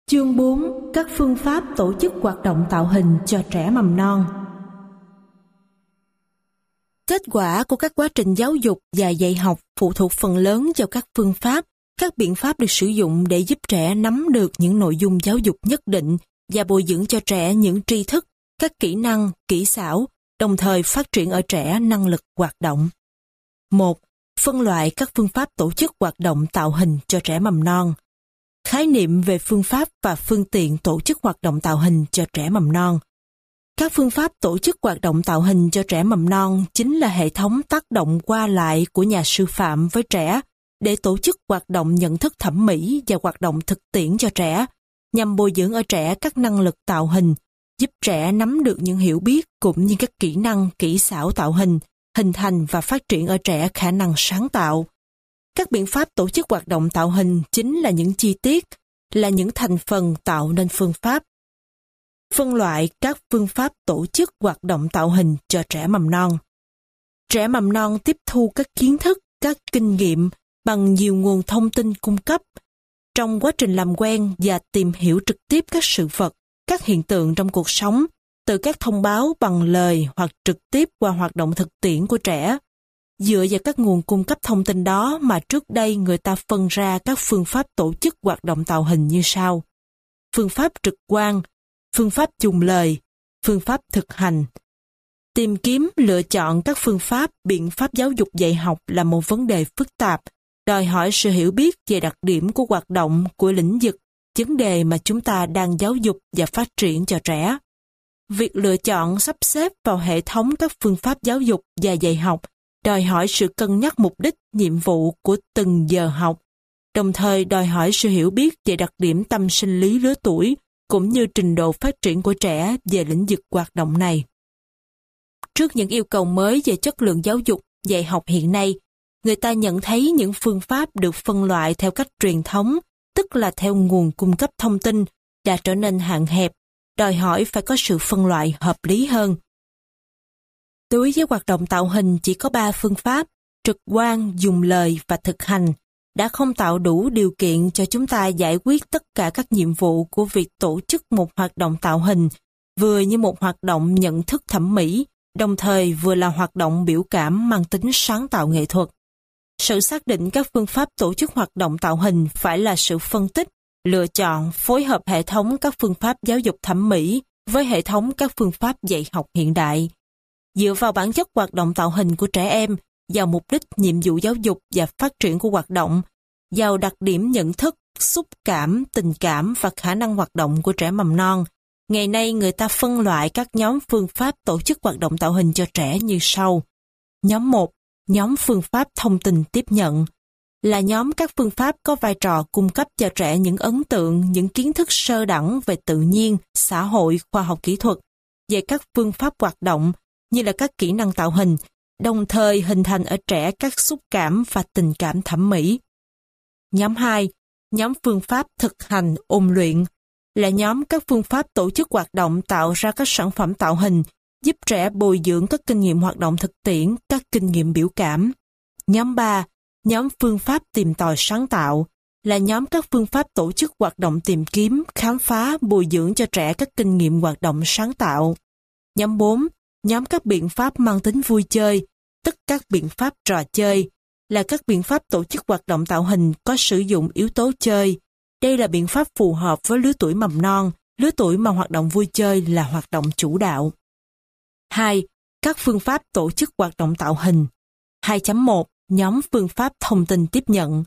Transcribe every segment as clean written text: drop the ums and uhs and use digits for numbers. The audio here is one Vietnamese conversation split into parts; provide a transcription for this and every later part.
Chương 4. Các phương pháp tổ chức hoạt động tạo hình cho trẻ mầm non. Kết quả của các quá trình giáo dục và dạy học phụ thuộc phần lớn vào các phương pháp, các biện pháp được sử dụng để giúp trẻ nắm được những nội dung giáo dục nhất định và bồi dưỡng cho trẻ những tri thức, các kỹ năng, kỹ xảo, đồng thời phát triển ở trẻ năng lực hoạt động. 1. Phân loại các phương pháp tổ chức hoạt động tạo hình cho trẻ mầm non. Khái niệm về phương pháp và phương tiện tổ chức hoạt động tạo hình cho trẻ mầm non. Các phương pháp tổ chức hoạt động tạo hình cho trẻ mầm non chính là hệ thống tác động qua lại của nhà sư phạm với trẻ để tổ chức hoạt động nhận thức thẩm mỹ và hoạt động thực tiễn cho trẻ, nhằm bồi dưỡng ở trẻ các năng lực tạo hình, giúp trẻ nắm được những hiểu biết cũng như các kỹ năng, kỹ xảo tạo hình, hình thành và phát triển ở trẻ khả năng sáng tạo. Các biện pháp tổ chức hoạt động tạo hình chính là những chi tiết, là những thành phần tạo nên phương pháp. Phân loại các phương pháp tổ chức hoạt động tạo hình cho trẻ mầm non. Trẻ mầm non tiếp thu các kiến thức, các kinh nghiệm bằng nhiều nguồn thông tin cung cấp. Trong quá trình làm quen và tìm hiểu trực tiếp các sự vật, các hiện tượng trong cuộc sống, từ các thông báo bằng lời hoặc trực tiếp qua hoạt động thực tiễn của trẻ. Dựa vào các nguồn cung cấp thông tin đó mà trước đây người ta phân ra các phương pháp tổ chức hoạt động tạo hình như sau. Phương pháp trực quan, phương pháp dùng lời, phương pháp thực hành. Tìm kiếm, lựa chọn các phương pháp, biện pháp giáo dục dạy học là một vấn đề phức tạp, đòi hỏi sự hiểu biết về đặc điểm của hoạt động, của lĩnh vực, vấn đề mà chúng ta đang giáo dục và phát triển cho trẻ. Việc lựa chọn sắp xếp vào hệ thống các phương pháp giáo dục và dạy học đòi hỏi sự cân nhắc mục đích, nhiệm vụ của từng giờ học, đồng thời đòi hỏi sự hiểu biết về đặc điểm tâm sinh lý lứa tuổi, cũng như trình độ phát triển của trẻ về lĩnh vực hoạt động này. Trước những yêu cầu mới về chất lượng giáo dục, dạy học hiện nay, người ta nhận thấy những phương pháp được phân loại theo cách truyền thống, tức là theo nguồn cung cấp thông tin, đã trở nên hạn hẹp, đòi hỏi phải có sự phân loại hợp lý hơn. Đối với hoạt động tạo hình chỉ có 3 phương pháp, trực quan, dùng lời và thực hành, đã không tạo đủ điều kiện cho chúng ta giải quyết tất cả các nhiệm vụ của việc tổ chức một hoạt động tạo hình, vừa như một hoạt động nhận thức thẩm mỹ, đồng thời vừa là hoạt động biểu cảm mang tính sáng tạo nghệ thuật. Sự xác định các phương pháp tổ chức hoạt động tạo hình phải là sự phân tích, lựa chọn, phối hợp hệ thống các phương pháp giáo dục thẩm mỹ với hệ thống các phương pháp dạy học hiện đại. Dựa vào bản chất hoạt động tạo hình của trẻ em, vào mục đích, nhiệm vụ giáo dục và phát triển của hoạt động, vào đặc điểm nhận thức, xúc cảm, tình cảm và khả năng hoạt động của trẻ mầm non. Ngày nay người ta phân loại các nhóm phương pháp tổ chức hoạt động tạo hình cho trẻ như sau. Nhóm 1, nhóm phương pháp thông tin tiếp nhận, là nhóm các phương pháp có vai trò cung cấp cho trẻ những ấn tượng, những kiến thức sơ đẳng về tự nhiên, xã hội, khoa học kỹ thuật, về các phương pháp hoạt động, như là các kỹ năng tạo hình, đồng thời hình thành ở trẻ các xúc cảm và tình cảm thẩm mỹ. Nhóm 2, nhóm phương pháp thực hành ôn luyện, là nhóm các phương pháp tổ chức hoạt động tạo ra các sản phẩm tạo hình, giúp trẻ bồi dưỡng các kinh nghiệm hoạt động thực tiễn, các kinh nghiệm biểu cảm. Nhóm 3, nhóm phương pháp tìm tòi sáng tạo, là nhóm các phương pháp tổ chức hoạt động tìm kiếm, khám phá, bồi dưỡng cho trẻ các kinh nghiệm hoạt động sáng tạo. Nhóm 4, nhóm các biện pháp mang tính vui chơi, tức các biện pháp trò chơi, là các biện pháp tổ chức hoạt động tạo hình có sử dụng yếu tố chơi. Đây là biện pháp phù hợp với lứa tuổi mầm non, lứa tuổi mà hoạt động vui chơi là hoạt động chủ đạo. 2. Các phương pháp tổ chức hoạt động tạo hình. 2.1 Nhóm phương pháp thông tin tiếp nhận.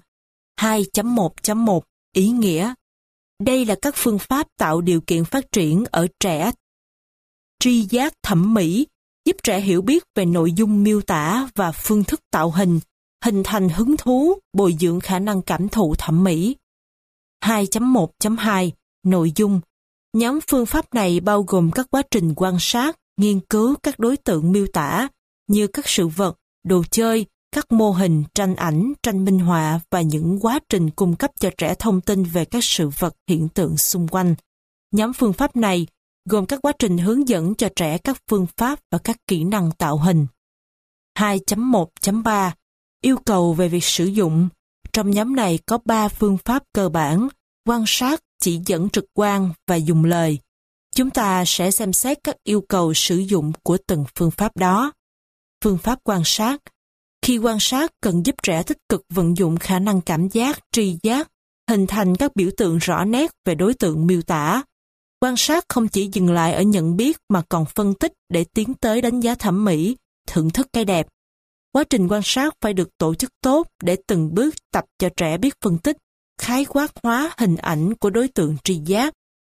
2.1.1 Ý nghĩa. Đây là các phương pháp tạo điều kiện phát triển ở trẻ tri giác thẩm mỹ, giúp trẻ hiểu biết về nội dung miêu tả và phương thức tạo hình, hình thành hứng thú, bồi dưỡng khả năng cảm thụ thẩm mỹ. 2.1.2 Nội dung. Nhóm phương pháp này bao gồm các quá trình quan sát, nghiên cứu các đối tượng miêu tả, như các sự vật, đồ chơi, các mô hình, tranh ảnh, tranh minh họa và những quá trình cung cấp cho trẻ thông tin về các sự vật, hiện tượng xung quanh. Nhóm phương pháp này gồm các quá trình hướng dẫn cho trẻ các phương pháp và các kỹ năng tạo hình. 2.1.3 Yêu cầu về việc sử dụng. Trong nhóm này có 3 phương pháp cơ bản: quan sát, chỉ dẫn trực quan và dùng lời. Chúng ta sẽ xem xét các yêu cầu sử dụng của từng phương pháp đó. Phương pháp quan sát. Khi quan sát cần giúp trẻ tích cực vận dụng khả năng cảm giác, tri giác, hình thành các biểu tượng rõ nét về đối tượng miêu tả. Quan sát không chỉ dừng lại ở nhận biết mà còn phân tích để tiến tới đánh giá thẩm mỹ, thưởng thức cái đẹp. Quá trình quan sát phải được tổ chức tốt để từng bước tập cho trẻ biết phân tích, khái quát hóa hình ảnh của đối tượng tri giác.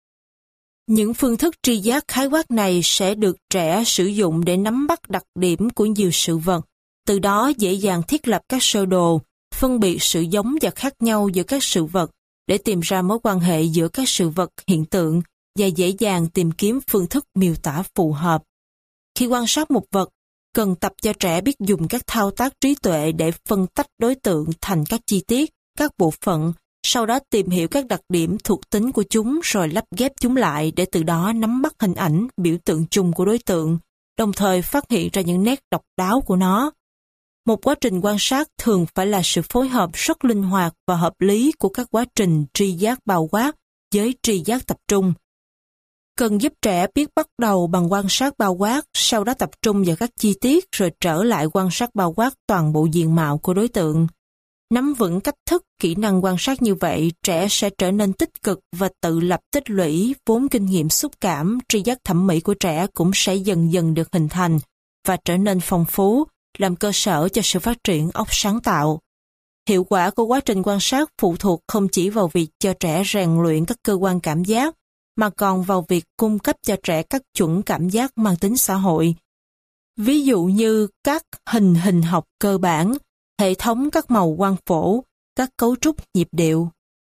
Những phương thức tri giác khái quát này sẽ được trẻ sử dụng để nắm bắt đặc điểm của nhiều sự vật, từ đó dễ dàng thiết lập các sơ đồ, phân biệt sự giống và khác nhau giữa các sự vật để tìm ra mối quan hệ giữa các sự vật, hiện tượng và dễ dàng tìm kiếm phương thức miêu tả phù hợp. Khi quan sát một vật, cần tập cho trẻ biết dùng các thao tác trí tuệ để phân tách đối tượng thành các chi tiết, các bộ phận, sau đó tìm hiểu các đặc điểm thuộc tính của chúng rồi lắp ghép chúng lại để từ đó nắm bắt hình ảnh, biểu tượng chung của đối tượng, đồng thời phát hiện ra những nét độc đáo của nó. Một quá trình quan sát thường phải là sự phối hợp rất linh hoạt và hợp lý của các quá trình tri giác bao quát với tri giác tập trung. Cần giúp trẻ biết bắt đầu bằng quan sát bao quát, sau đó tập trung vào các chi tiết rồi trở lại quan sát bao quát toàn bộ diện mạo của đối tượng. Nắm vững cách thức, kỹ năng quan sát như vậy, trẻ sẽ trở nên tích cực và tự lập tích lũy, vốn kinh nghiệm xúc cảm, tri giác thẩm mỹ của trẻ cũng sẽ dần dần được hình thành và trở nên phong phú, làm cơ sở cho sự phát triển óc sáng tạo. Hiệu quả của quá trình quan sát phụ thuộc không chỉ vào việc cho trẻ rèn luyện các cơ quan cảm giác, mà còn vào việc cung cấp cho trẻ các chuẩn cảm giác mang tính xã hội. Ví dụ như các hình học cơ bản, hệ thống các màu quang phổ, các cấu trúc nhịp điệu.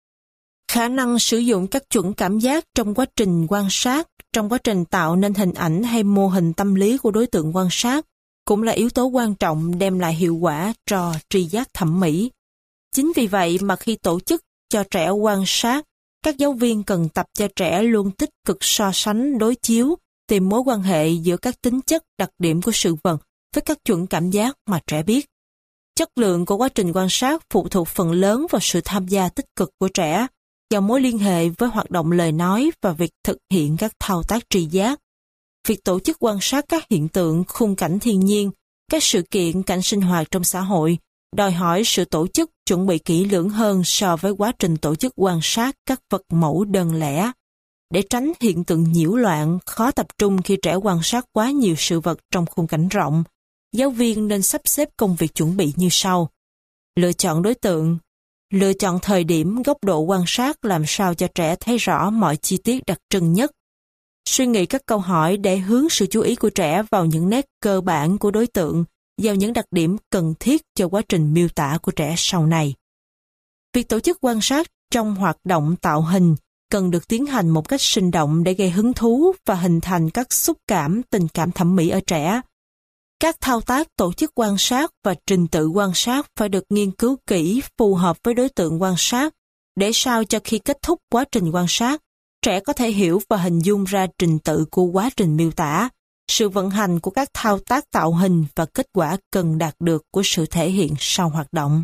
Khả năng sử dụng các chuẩn cảm giác trong quá trình quan sát, trong quá trình tạo nên hình ảnh hay mô hình tâm lý của đối tượng quan sát, cũng là yếu tố quan trọng đem lại hiệu quả cho tri giác thẩm mỹ. Chính vì vậy mà khi tổ chức cho trẻ quan sát, các giáo viên cần tập cho trẻ luôn tích cực so sánh, đối chiếu, tìm mối quan hệ giữa các tính chất, đặc điểm của sự vật với các chuẩn cảm giác mà trẻ biết. Chất lượng của quá trình quan sát phụ thuộc phần lớn vào sự tham gia tích cực của trẻ, vào mối liên hệ với hoạt động lời nói và việc thực hiện các thao tác tri giác. Việc tổ chức quan sát các hiện tượng, khung cảnh thiên nhiên, các sự kiện, cảnh sinh hoạt trong xã hội, đòi hỏi sự tổ chức chuẩn bị kỹ lưỡng hơn so với quá trình tổ chức quan sát các vật mẫu đơn lẻ. Để tránh hiện tượng nhiễu loạn, khó tập trung khi trẻ quan sát quá nhiều sự vật trong khung cảnh rộng, giáo viên nên sắp xếp công việc chuẩn bị như sau. Lựa chọn đối tượng, lựa chọn thời điểm, góc độ quan sát làm sao cho trẻ thấy rõ mọi chi tiết đặc trưng nhất. Suy nghĩ các câu hỏi để hướng sự chú ý của trẻ vào những nét cơ bản của đối tượng, vào những đặc điểm cần thiết cho quá trình miêu tả của trẻ sau này. Việc tổ chức quan sát trong hoạt động tạo hình cần được tiến hành một cách sinh động để gây hứng thú và hình thành các xúc cảm, tình cảm thẩm mỹ ở trẻ. Các thao tác tổ chức quan sát và trình tự quan sát phải được nghiên cứu kỹ phù hợp với đối tượng quan sát, để sao cho khi kết thúc quá trình quan sát, trẻ có thể hiểu và hình dung ra trình tự của quá trình miêu tả, sự vận hành của các thao tác tạo hình và kết quả cần đạt được của sự thể hiện sau hoạt động.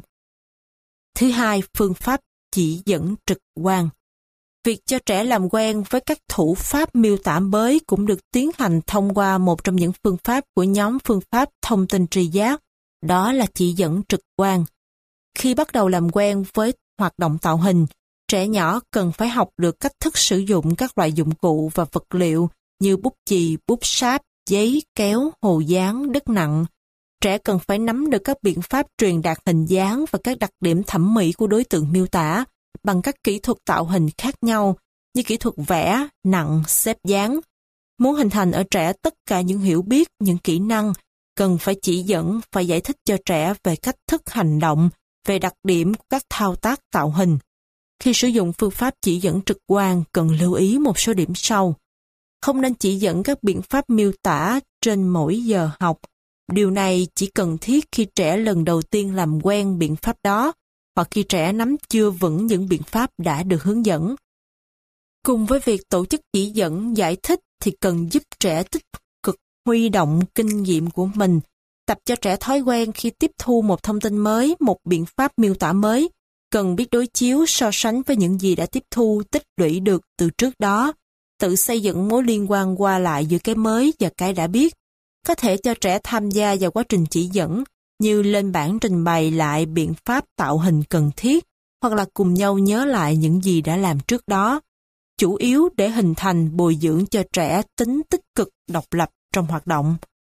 Thứ hai, phương pháp chỉ dẫn trực quan. Việc cho trẻ làm quen với các thủ pháp miêu tả mới cũng được tiến hành thông qua một trong những phương pháp của nhóm phương pháp thông tin tri giác, đó là chỉ dẫn trực quan. Khi bắt đầu làm quen với hoạt động tạo hình, trẻ nhỏ cần phải học được cách thức sử dụng các loại dụng cụ và vật liệu như bút chì, bút sáp, giấy, kéo, hồ dán, đất nặng. Trẻ cần phải nắm được các biện pháp truyền đạt hình dáng và các đặc điểm thẩm mỹ của đối tượng miêu tả bằng các kỹ thuật tạo hình khác nhau như kỹ thuật vẽ, nặng, xếp dáng. Muốn hình thành ở trẻ tất cả những hiểu biết, những kỹ năng, cần phải chỉ dẫn, phải giải thích cho trẻ về cách thức hành động, về đặc điểm của các thao tác tạo hình. Khi sử dụng phương pháp chỉ dẫn trực quan, cần lưu ý một số điểm sau. Không nên chỉ dẫn các biện pháp miêu tả trên mỗi giờ học. Điều này chỉ cần thiết khi trẻ lần đầu tiên làm quen biện pháp đó, hoặc khi trẻ nắm chưa vững những biện pháp đã được hướng dẫn. Cùng với việc tổ chức chỉ dẫn, giải thích thì cần giúp trẻ tích cực huy động kinh nghiệm của mình, tập cho trẻ thói quen khi tiếp thu một thông tin mới, một biện pháp miêu tả mới, cần biết đối chiếu so sánh với những gì đã tiếp thu tích lũy được từ trước đó, tự xây dựng mối liên quan qua lại giữa cái mới và cái đã biết. Có thể cho trẻ tham gia vào quá trình chỉ dẫn, như lên bảng trình bày lại biện pháp tạo hình cần thiết, hoặc là cùng nhau nhớ lại những gì đã làm trước đó, chủ yếu để hình thành bồi dưỡng cho trẻ tính tích cực độc lập trong hoạt động.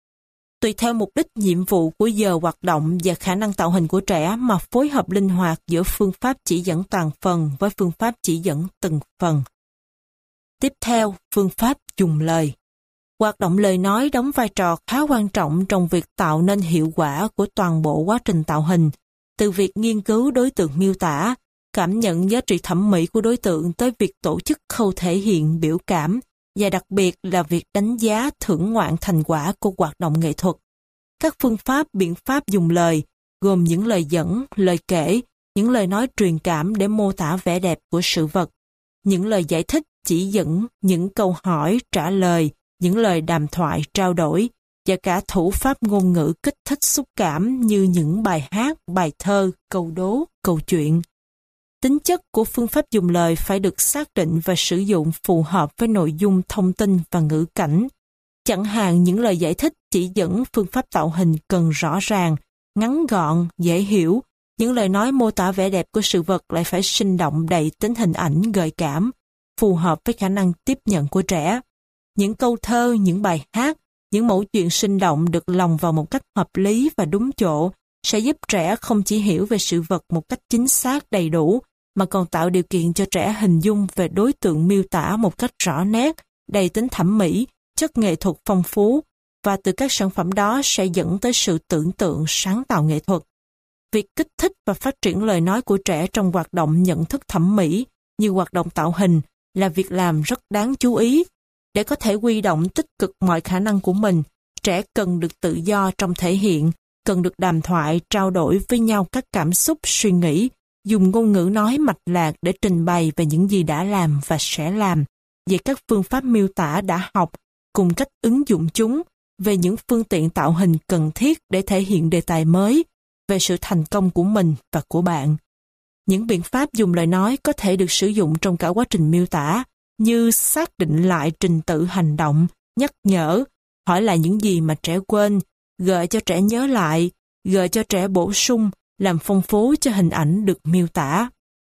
Tùy theo mục đích nhiệm vụ của giờ hoạt động và khả năng tạo hình của trẻ mà phối hợp linh hoạt giữa phương pháp chỉ dẫn toàn phần với phương pháp chỉ dẫn từng phần. Tiếp theo, phương pháp dùng lời. Hoạt động lời nói đóng vai trò khá quan trọng trong việc tạo nên hiệu quả của toàn bộ quá trình tạo hình, từ việc nghiên cứu đối tượng miêu tả, cảm nhận giá trị thẩm mỹ của đối tượng tới việc tổ chức khâu thể hiện biểu cảm, và đặc biệt là việc đánh giá thưởng ngoạn thành quả của hoạt động nghệ thuật. Các phương pháp, biện pháp dùng lời, gồm những lời dẫn, lời kể, những lời nói truyền cảm để mô tả vẻ đẹp của sự vật, những lời giải thích, chỉ dẫn, những câu hỏi, trả lời, những lời đàm thoại, trao đổi, và cả thủ pháp ngôn ngữ kích thích xúc cảm như những bài hát, bài thơ, câu đố, câu chuyện. Tính chất của phương pháp dùng lời phải được xác định và sử dụng phù hợp với nội dung thông tin và ngữ cảnh. Chẳng hạn những lời giải thích chỉ dẫn phương pháp tạo hình cần rõ ràng, ngắn gọn, dễ hiểu. Những lời nói mô tả vẻ đẹp của sự vật lại phải sinh động đầy tính hình ảnh gợi cảm, phù hợp với khả năng tiếp nhận của trẻ. Những câu thơ, những bài hát, những mẫu chuyện sinh động được lồng vào một cách hợp lý và đúng chỗ sẽ giúp trẻ không chỉ hiểu về sự vật một cách chính xác đầy đủ, mà còn tạo điều kiện cho trẻ hình dung về đối tượng miêu tả một cách rõ nét, đầy tính thẩm mỹ, chất nghệ thuật phong phú, và từ các sản phẩm đó sẽ dẫn tới sự tưởng tượng sáng tạo nghệ thuật. Việc kích thích và phát triển lời nói của trẻ trong hoạt động nhận thức thẩm mỹ như hoạt động tạo hình là việc làm rất đáng chú ý. Để có thể huy động tích cực mọi khả năng của mình, trẻ cần được tự do trong thể hiện, cần được đàm thoại, trao đổi với nhau các cảm xúc, suy nghĩ, dùng ngôn ngữ nói mạch lạc để trình bày về những gì đã làm và sẽ làm, về các phương pháp miêu tả đã học, cùng cách ứng dụng chúng, về những phương tiện tạo hình cần thiết để thể hiện đề tài mới, về sự thành công của mình và của bạn. Những biện pháp dùng lời nói có thể được sử dụng trong cả quá trình miêu tả, như xác định lại trình tự hành động, nhắc nhở, hỏi lại những gì mà trẻ quên, gợi cho trẻ nhớ lại, gợi cho trẻ bổ sung, làm phong phú cho hình ảnh được miêu tả.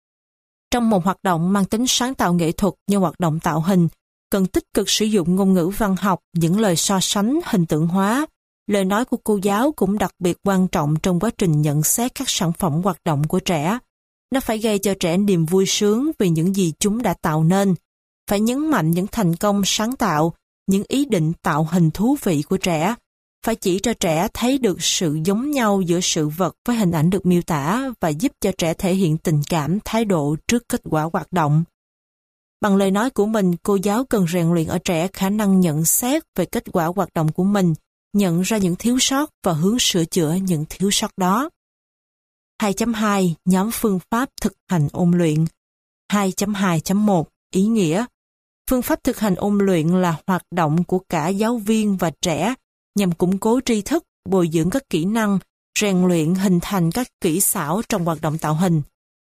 Trong một hoạt động mang tính sáng tạo nghệ thuật như hoạt động tạo hình, cần tích cực sử dụng ngôn ngữ văn học, những lời so sánh, hình tượng hóa. Lời nói của cô giáo cũng đặc biệt quan trọng trong quá trình nhận xét các sản phẩm hoạt động của trẻ. Nó phải gây cho trẻ niềm vui sướng vì những gì chúng đã tạo nên, phải nhấn mạnh những thành công sáng tạo, những ý định tạo hình thú vị của trẻ, phải chỉ cho trẻ thấy được sự giống nhau giữa sự vật với hình ảnh được miêu tả và giúp cho trẻ thể hiện tình cảm, thái độ trước kết quả hoạt động. Bằng lời nói của mình, cô giáo cần rèn luyện ở trẻ khả năng nhận xét về kết quả hoạt động của mình, nhận ra những thiếu sót và hướng sửa chữa những thiếu sót đó. 2.2 Nhóm phương pháp thực hành ôn luyện. 2.2.1 Ý nghĩa. Phương pháp thực hành ôn luyện là hoạt động của cả giáo viên và trẻ nhằm củng cố tri thức, bồi dưỡng các kỹ năng, rèn luyện hình thành các kỹ xảo trong hoạt động tạo hình.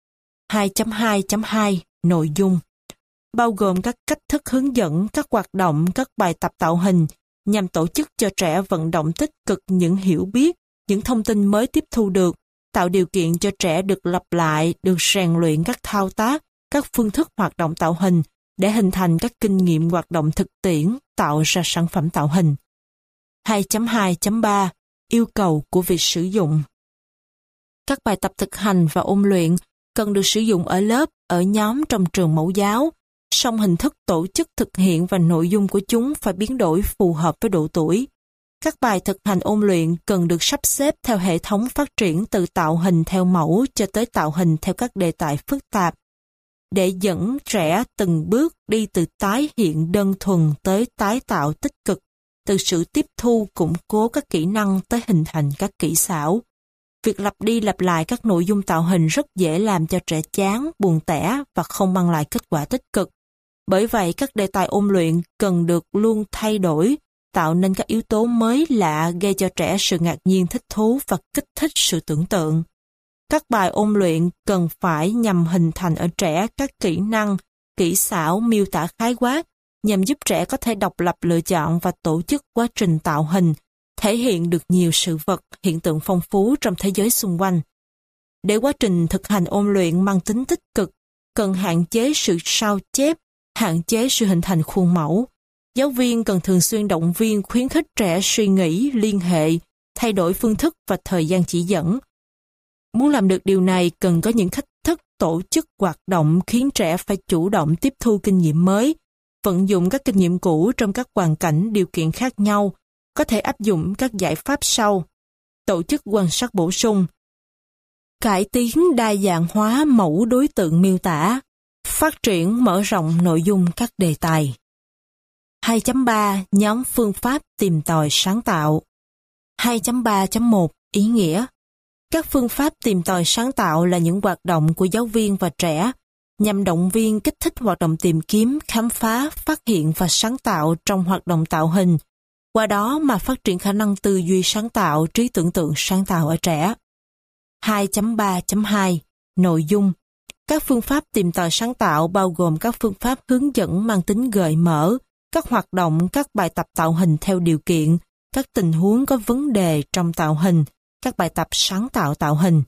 2.2.2 Nội dung. Bao gồm các cách thức hướng dẫn, các hoạt động, các bài tập tạo hình nhằm tổ chức cho trẻ vận động tích cực những hiểu biết, những thông tin mới tiếp thu được, tạo điều kiện cho trẻ được lặp lại, được rèn luyện các thao tác, các phương thức hoạt động tạo hình để hình thành các kinh nghiệm hoạt động thực tiễn, tạo ra sản phẩm tạo hình. 2.2.3 Yêu cầu của việc sử dụng. Các bài tập thực hành và ôn luyện cần được sử dụng ở lớp, ở nhóm trong trường mẫu giáo, song hình thức tổ chức thực hiện và nội dung của chúng phải biến đổi phù hợp với độ tuổi. Các bài thực hành ôn luyện cần được sắp xếp theo hệ thống phát triển từ tạo hình theo mẫu cho tới tạo hình theo các đề tài phức tạp, để dẫn trẻ từng bước đi từ tái hiện đơn thuần tới tái tạo tích cực, từ sự tiếp thu củng cố các kỹ năng tới hình thành các kỹ xảo. Việc lặp đi lặp lại các nội dung tạo hình rất dễ làm cho trẻ chán, buồn tẻ và không mang lại kết quả tích cực. Bởi vậy, các đề tài ôn luyện cần được luôn thay đổi, tạo nên các yếu tố mới lạ gây cho trẻ sự ngạc nhiên thích thú và kích thích sự tưởng tượng. Các bài ôn luyện cần phải nhằm hình thành ở trẻ các kỹ năng, kỹ xảo miêu tả khái quát, nhằm giúp trẻ có thể độc lập lựa chọn và tổ chức quá trình tạo hình, thể hiện được nhiều sự vật, hiện tượng phong phú trong thế giới xung quanh. Để quá trình thực hành ôn luyện mang tính tích cực, cần hạn chế sự sao chép, hạn chế sự hình thành khuôn mẫu. Giáo viên cần thường xuyên động viên khuyến khích trẻ suy nghĩ, liên hệ, thay đổi phương thức và thời gian chỉ dẫn. Muốn làm được điều này cần có những cách thức tổ chức hoạt động khiến trẻ phải chủ động tiếp thu kinh nghiệm mới, vận dụng các kinh nghiệm cũ trong các hoàn cảnh điều kiện khác nhau, có thể áp dụng các giải pháp sau. Tổ chức quan sát bổ sung, cải tiến đa dạng hóa mẫu đối tượng miêu tả, phát triển mở rộng nội dung các đề tài. 2.3 Nhóm phương pháp tìm tòi sáng tạo. 2.3.1 Ý nghĩa. Các phương pháp tìm tòi sáng tạo là những hoạt động của giáo viên và trẻ nhằm động viên kích thích hoạt động tìm kiếm, khám phá, phát hiện và sáng tạo trong hoạt động tạo hình, qua đó mà phát triển khả năng tư duy sáng tạo, trí tưởng tượng sáng tạo ở trẻ. 2.3.2 Nội dung. Các phương pháp tìm tòi sáng tạo bao gồm các phương pháp hướng dẫn mang tính gợi mở, các hoạt động, các bài tập tạo hình theo điều kiện, các tình huống có vấn đề trong tạo hình, các bài tập sáng tạo tạo hình.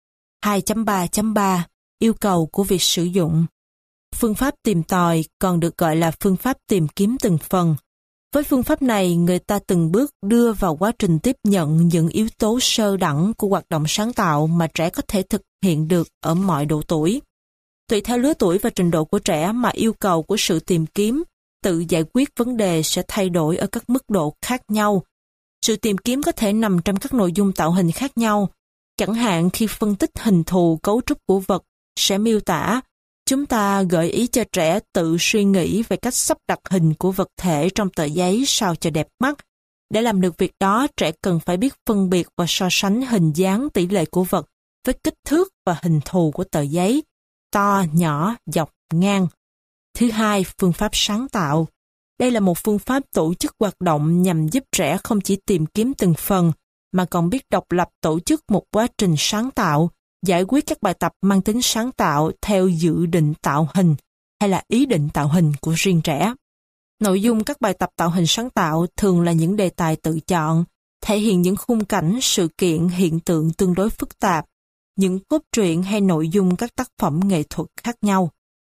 2.3.3 Yêu cầu của việc sử dụng. Phương pháp tìm tòi còn được gọi là phương pháp tìm kiếm từng phần. Với phương pháp này, người ta từng bước đưa vào quá trình tiếp nhận những yếu tố sơ đẳng của hoạt động sáng tạo mà trẻ có thể thực hiện được ở mọi độ tuổi. Tùy theo lứa tuổi và trình độ của trẻ mà yêu cầu của sự tìm kiếm, tự giải quyết vấn đề sẽ thay đổi ở các mức độ khác nhau. Sự tìm kiếm có thể nằm trong các nội dung tạo hình khác nhau. Chẳng hạn khi phân tích hình thù cấu trúc của vật sẽ miêu tả, chúng ta gợi ý cho trẻ tự suy nghĩ về cách sắp đặt hình của vật thể trong tờ giấy sao cho đẹp mắt. Để làm được việc đó, trẻ cần phải biết phân biệt và so sánh hình dáng tỷ lệ của vật với kích thước và hình thù của tờ giấy, to, nhỏ, dọc, ngang. Thứ hai, phương pháp sáng tạo. Đây là một phương pháp tổ chức hoạt động nhằm giúp trẻ không chỉ tìm kiếm từng phần, mà còn biết độc lập tổ chức một quá trình sáng tạo, giải quyết các bài tập mang tính sáng tạo theo dự định tạo hình hay là ý định tạo hình của riêng trẻ. Nội dung các bài tập tạo hình sáng tạo thường là những đề tài tự chọn, thể hiện những khung cảnh, sự kiện, hiện tượng tương đối phức tạp, những cốt truyện hay nội dung các tác phẩm nghệ thuật khác nhau.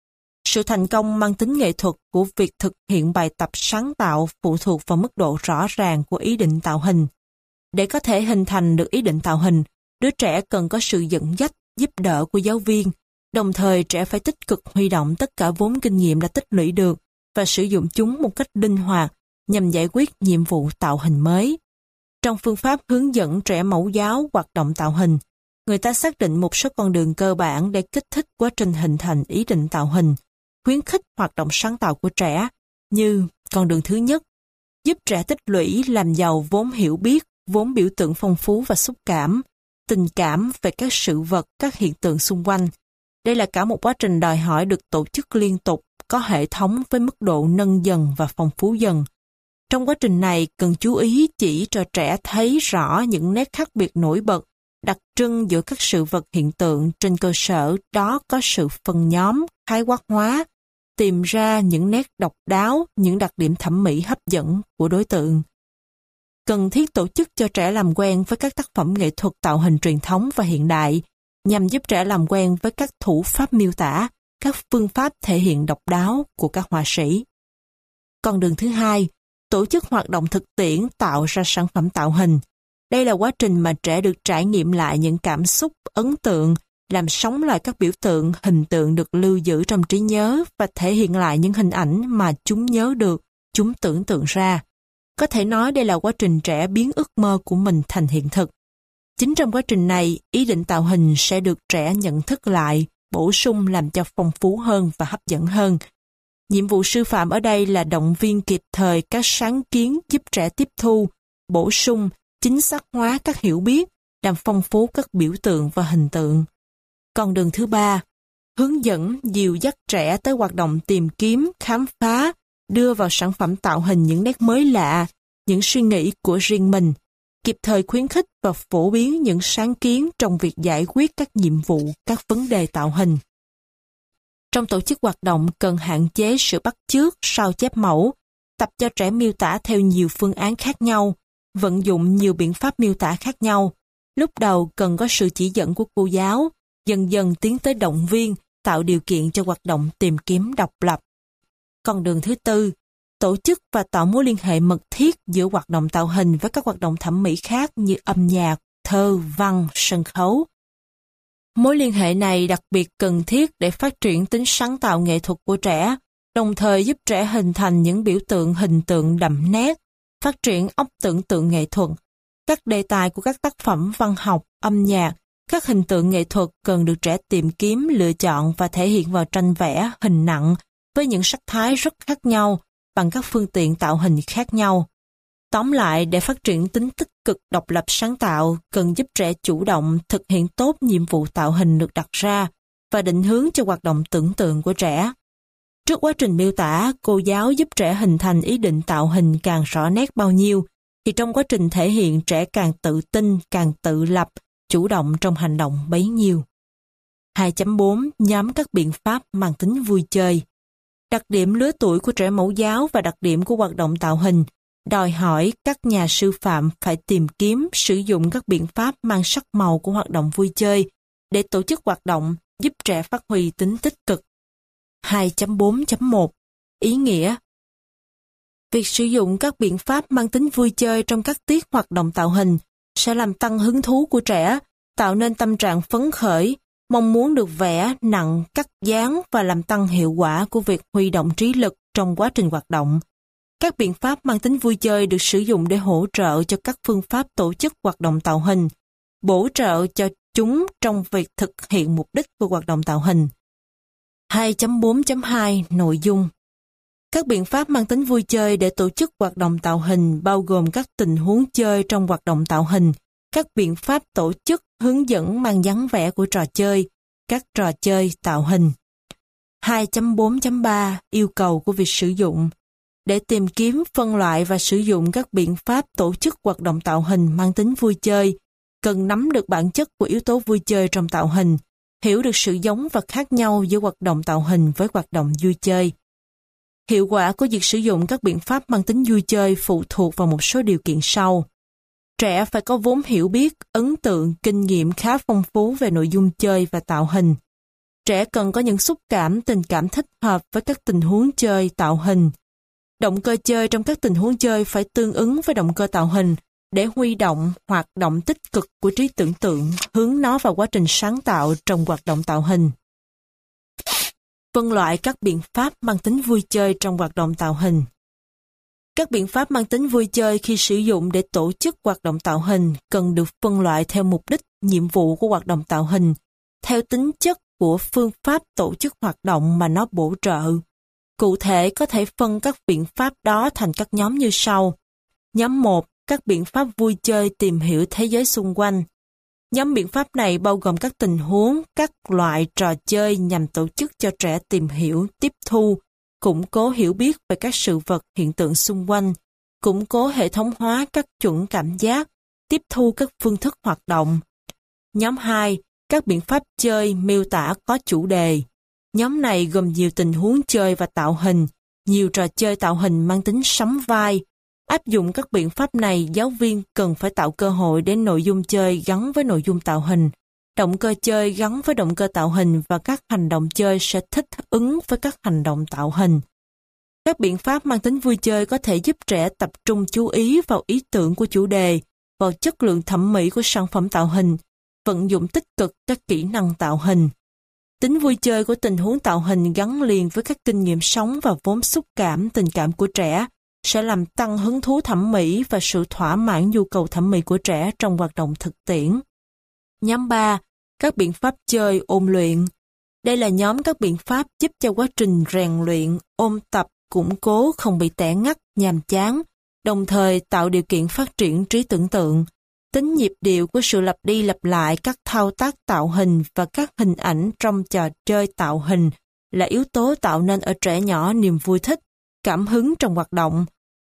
Sự thành công mang tính nghệ thuật của việc thực hiện bài tập sáng tạo phụ thuộc vào mức độ rõ ràng của ý định tạo hình. Để có thể hình thành được ý định tạo hình, đứa trẻ cần có sự dẫn dắt, giúp đỡ của giáo viên, đồng thời trẻ phải tích cực huy động tất cả vốn kinh nghiệm đã tích lũy được và sử dụng chúng một cách linh hoạt nhằm giải quyết nhiệm vụ tạo hình mới. Trong phương pháp hướng dẫn trẻ mẫu giáo hoạt động tạo hình, người ta xác định một số con đường cơ bản để kích thích quá trình hình thành ý định tạo hình, khuyến khích hoạt động sáng tạo của trẻ, như con đường thứ nhất, giúp trẻ tích lũy làm giàu vốn hiểu biết, vốn biểu tượng phong phú và xúc cảm, tình cảm về các sự vật, các hiện tượng xung quanh. Đây là cả một quá trình đòi hỏi được tổ chức liên tục, có hệ thống với mức độ nâng dần và phong phú dần. Trong quá trình này, cần chú ý chỉ cho trẻ thấy rõ những nét khác biệt nổi bật, đặc trưng giữa các sự vật hiện tượng, trên cơ sở đó có sự phân nhóm, khái quát hóa, tìm ra những nét độc đáo, những đặc điểm thẩm mỹ hấp dẫn của đối tượng. Cần thiết tổ chức cho trẻ làm quen với các tác phẩm nghệ thuật tạo hình truyền thống và hiện đại, nhằm giúp trẻ làm quen với các thủ pháp miêu tả, các phương pháp thể hiện độc đáo của các họa sĩ. Con đường thứ hai, tổ chức hoạt động thực tiễn tạo ra sản phẩm tạo hình. Đây là quá trình mà trẻ được trải nghiệm lại những cảm xúc, ấn tượng, làm sống lại các biểu tượng, hình tượng được lưu giữ trong trí nhớ và thể hiện lại những hình ảnh mà chúng nhớ được, chúng tưởng tượng ra. Có thể nói đây là quá trình trẻ biến ước mơ của mình thành hiện thực. Chính trong quá trình này, ý định tạo hình sẽ được trẻ nhận thức lại, bổ sung làm cho phong phú hơn và hấp dẫn hơn. Nhiệm vụ sư phạm ở đây là động viên kịp thời các sáng kiến giúp trẻ tiếp thu, bổ sung, chính xác hóa các hiểu biết, làm phong phú các biểu tượng và hình tượng. Con đường thứ ba, hướng dẫn dìu dắt trẻ tới hoạt động tìm kiếm, khám phá, đưa vào sản phẩm tạo hình những nét mới lạ, những suy nghĩ của riêng mình. kịp thời khuyến khích và phổ biến những sáng kiến trong việc giải quyết các nhiệm vụ, các vấn đề tạo hình. Trong tổ chức hoạt động cần hạn chế sự bắt chước, sao chép mẫu, tập cho trẻ miêu tả theo nhiều phương án khác nhau, vận dụng nhiều biện pháp miêu tả khác nhau. Lúc đầu cần có sự chỉ dẫn của cô giáo, dần dần tiến tới động viên, tạo điều kiện cho hoạt động tìm kiếm độc lập. Con đường thứ tư, tổ chức và tạo mối liên hệ mật thiết giữa hoạt động tạo hình với các hoạt động thẩm mỹ khác như âm nhạc, thơ, văn, sân khấu. Mối liên hệ này đặc biệt cần thiết để phát triển tính sáng tạo nghệ thuật của trẻ, đồng thời giúp trẻ hình thành những biểu tượng hình tượng đậm nét, phát triển óc tưởng tượng nghệ thuật. Các đề tài của các tác phẩm văn học, âm nhạc, các hình tượng nghệ thuật cần được trẻ tìm kiếm, lựa chọn và thể hiện vào tranh vẽ, hình nặng với những sắc thái rất khác nhau bằng các phương tiện tạo hình khác nhau. Tóm lại, để phát triển tính tích cực độc lập sáng tạo, cần giúp trẻ chủ động thực hiện tốt nhiệm vụ tạo hình được đặt ra và định hướng cho hoạt động tưởng tượng của trẻ. Trước quá trình miêu tả, cô giáo giúp trẻ hình thành ý định tạo hình càng rõ nét bao nhiêu, thì trong quá trình thể hiện trẻ càng tự tin, càng tự lập, chủ động trong hành động bấy nhiêu. 2.4 Nhóm các biện pháp mang tính vui chơi. Đặc điểm lứa tuổi của trẻ mẫu giáo và đặc điểm của hoạt động tạo hình đòi hỏi các nhà sư phạm phải tìm kiếm, sử dụng các biện pháp mang sắc màu của hoạt động vui chơi để tổ chức hoạt động giúp trẻ phát huy tính tích cực. 2.4.1 Ý nghĩa. Việc sử dụng các biện pháp mang tính vui chơi trong các tiết hoạt động tạo hình sẽ làm tăng hứng thú của trẻ, tạo nên tâm trạng phấn khởi, mong muốn được vẽ, nặng, cắt dán và làm tăng hiệu quả của việc huy động trí lực trong quá trình hoạt động. Các biện pháp mang tính vui chơi được sử dụng để hỗ trợ cho các phương pháp tổ chức hoạt động tạo hình, bổ trợ cho chúng trong việc thực hiện mục đích của hoạt động tạo hình. 2.4.2 Nội dung. Các biện pháp mang tính vui chơi để tổ chức hoạt động tạo hình bao gồm các tình huống chơi trong hoạt động tạo hình, các biện pháp tổ chức hướng dẫn mang dáng vẻ của trò chơi, các trò chơi tạo hình. 2.4.3 Yêu cầu của việc sử dụng. Để tìm kiếm, phân loại và sử dụng các biện pháp tổ chức hoạt động tạo hình mang tính vui chơi, cần nắm được bản chất của yếu tố vui chơi trong tạo hình, hiểu được sự giống và khác nhau giữa hoạt động tạo hình với hoạt động vui chơi. Hiệu quả của việc sử dụng các biện pháp mang tính vui chơi phụ thuộc vào một số điều kiện sau. Trẻ phải có vốn hiểu biết, ấn tượng, kinh nghiệm khá phong phú về nội dung chơi và tạo hình. Trẻ cần có những xúc cảm, tình cảm thích hợp với các tình huống chơi, tạo hình. Động cơ chơi trong các tình huống chơi phải tương ứng với động cơ tạo hình để huy động hoạt động tích cực của trí tưởng tượng, hướng nó vào quá trình sáng tạo trong hoạt động tạo hình. Phân loại các biện pháp mang tính vui chơi trong hoạt động tạo hình. Các biện pháp mang tính vui chơi khi sử dụng để tổ chức hoạt động tạo hình cần được phân loại theo mục đích, nhiệm vụ của hoạt động tạo hình, theo tính chất của phương pháp tổ chức hoạt động mà nó bổ trợ. Cụ thể có thể phân các biện pháp đó thành các nhóm như sau. Nhóm 1. Các biện pháp vui chơi tìm hiểu thế giới xung quanh. Nhóm biện pháp này bao gồm các tình huống, các loại trò chơi nhằm tổ chức cho trẻ tìm hiểu, tiếp thu, củng cố hiểu biết về các sự vật, hiện tượng xung quanh, củng cố hệ thống hóa các chuẩn cảm giác, tiếp thu các phương thức hoạt động. Nhóm 2. Các biện pháp chơi miêu tả có chủ đề. Nhóm này gồm nhiều tình huống chơi và tạo hình, nhiều trò chơi tạo hình mang tính sắm vai. Áp dụng các biện pháp này, giáo viên cần phải tạo cơ hội để nội dung chơi gắn với nội dung tạo hình, động cơ chơi gắn với động cơ tạo hình và các hành động chơi sẽ thích ứng với các hành động tạo hình. Các biện pháp mang tính vui chơi có thể giúp trẻ tập trung chú ý vào ý tưởng của chủ đề, vào chất lượng thẩm mỹ của sản phẩm tạo hình, vận dụng tích cực các kỹ năng tạo hình. Tính vui chơi của tình huống tạo hình gắn liền với các kinh nghiệm sống và vốn xúc cảm, tình cảm của trẻ sẽ làm tăng hứng thú thẩm mỹ và sự thỏa mãn nhu cầu thẩm mỹ của trẻ trong hoạt động thực tiễn. Nhóm 3. Các biện pháp chơi ôn luyện. Đây là nhóm các biện pháp giúp cho quá trình rèn luyện, ôn tập, củng cố không bị tẻ ngắt, nhàm chán, đồng thời tạo điều kiện phát triển trí tưởng tượng. Tính nhịp điệu của sự lặp đi lặp lại các thao tác tạo hình và các hình ảnh trong trò chơi tạo hình là yếu tố tạo nên ở trẻ nhỏ niềm vui thích, cảm hứng trong hoạt động.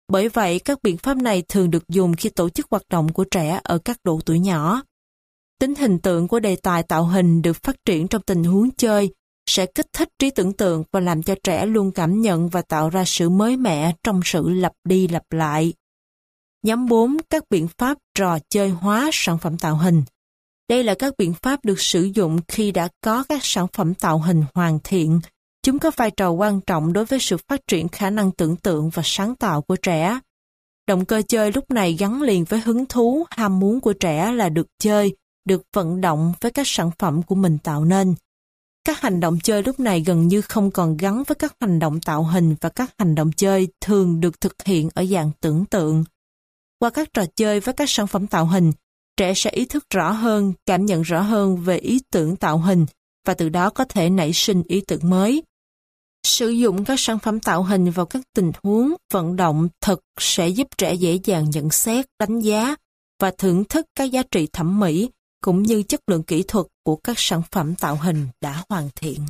Bởi vậy, các biện pháp này thường được dùng khi tổ chức hoạt động của trẻ ở các độ tuổi nhỏ. Tính hình tượng của đề tài tạo hình được phát triển trong tình huống chơi sẽ kích thích trí tưởng tượng và làm cho trẻ luôn cảm nhận và tạo ra sự mới mẻ trong sự lặp đi lặp lại. Nhóm 4. Các biện pháp trò chơi hóa sản phẩm tạo hình. Đây là các biện pháp được sử dụng khi đã có các sản phẩm tạo hình hoàn thiện. Chúng có vai trò quan trọng đối với sự phát triển khả năng tưởng tượng và sáng tạo của trẻ. Động cơ chơi lúc này gắn liền với hứng thú, ham muốn của trẻ là được chơi, được vận động với các sản phẩm của mình tạo nên. Các hành động chơi lúc này gần như không còn gắn với các hành động tạo hình và các hành động chơi thường được thực hiện ở dạng tưởng tượng. Qua các trò chơi với các sản phẩm tạo hình, trẻ sẽ ý thức rõ hơn, cảm nhận rõ hơn về ý tưởng tạo hình và từ đó có thể nảy sinh ý tưởng mới. Sử dụng các sản phẩm tạo hình vào các tình huống vận động thực sẽ giúp trẻ dễ dàng nhận xét, đánh giá và thưởng thức các giá trị thẩm mỹ cũng như chất lượng kỹ thuật của các sản phẩm tạo hình đã hoàn thiện.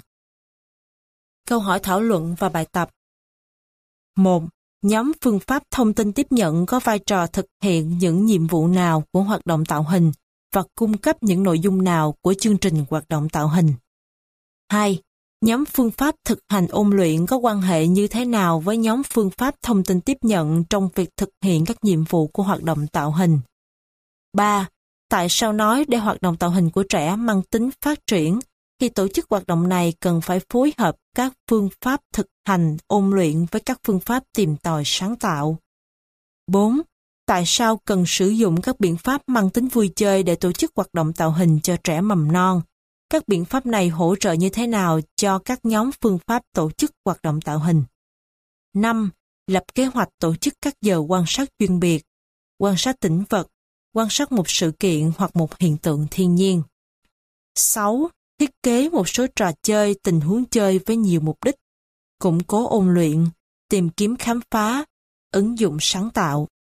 Câu hỏi thảo luận và bài tập. 1. Nhóm phương pháp thông tin tiếp nhận có vai trò thực hiện những nhiệm vụ nào của hoạt động tạo hình và cung cấp những nội dung nào của chương trình hoạt động tạo hình. 2. Nhóm phương pháp thực hành ôn luyện có quan hệ như thế nào với nhóm phương pháp thông tin tiếp nhận trong việc thực hiện các nhiệm vụ của hoạt động tạo hình. 3. Tại sao nói để hoạt động tạo hình của trẻ mang tính phát triển, khi tổ chức hoạt động này cần phải phối hợp các phương pháp thực hành ôn luyện với các phương pháp tìm tòi sáng tạo. 4. Tại sao cần sử dụng các biện pháp mang tính vui chơi để tổ chức hoạt động tạo hình cho trẻ mầm non? Các biện pháp này hỗ trợ như thế nào cho các nhóm phương pháp tổ chức hoạt động tạo hình? 5. Lập kế hoạch tổ chức các giờ quan sát chuyên biệt, quan sát tĩnh vật, quan sát một sự kiện hoặc một hiện tượng thiên nhiên. 6. Thiết kế một số trò chơi, tình huống chơi với nhiều mục đích, củng cố ôn luyện, tìm kiếm khám phá, ứng dụng sáng tạo.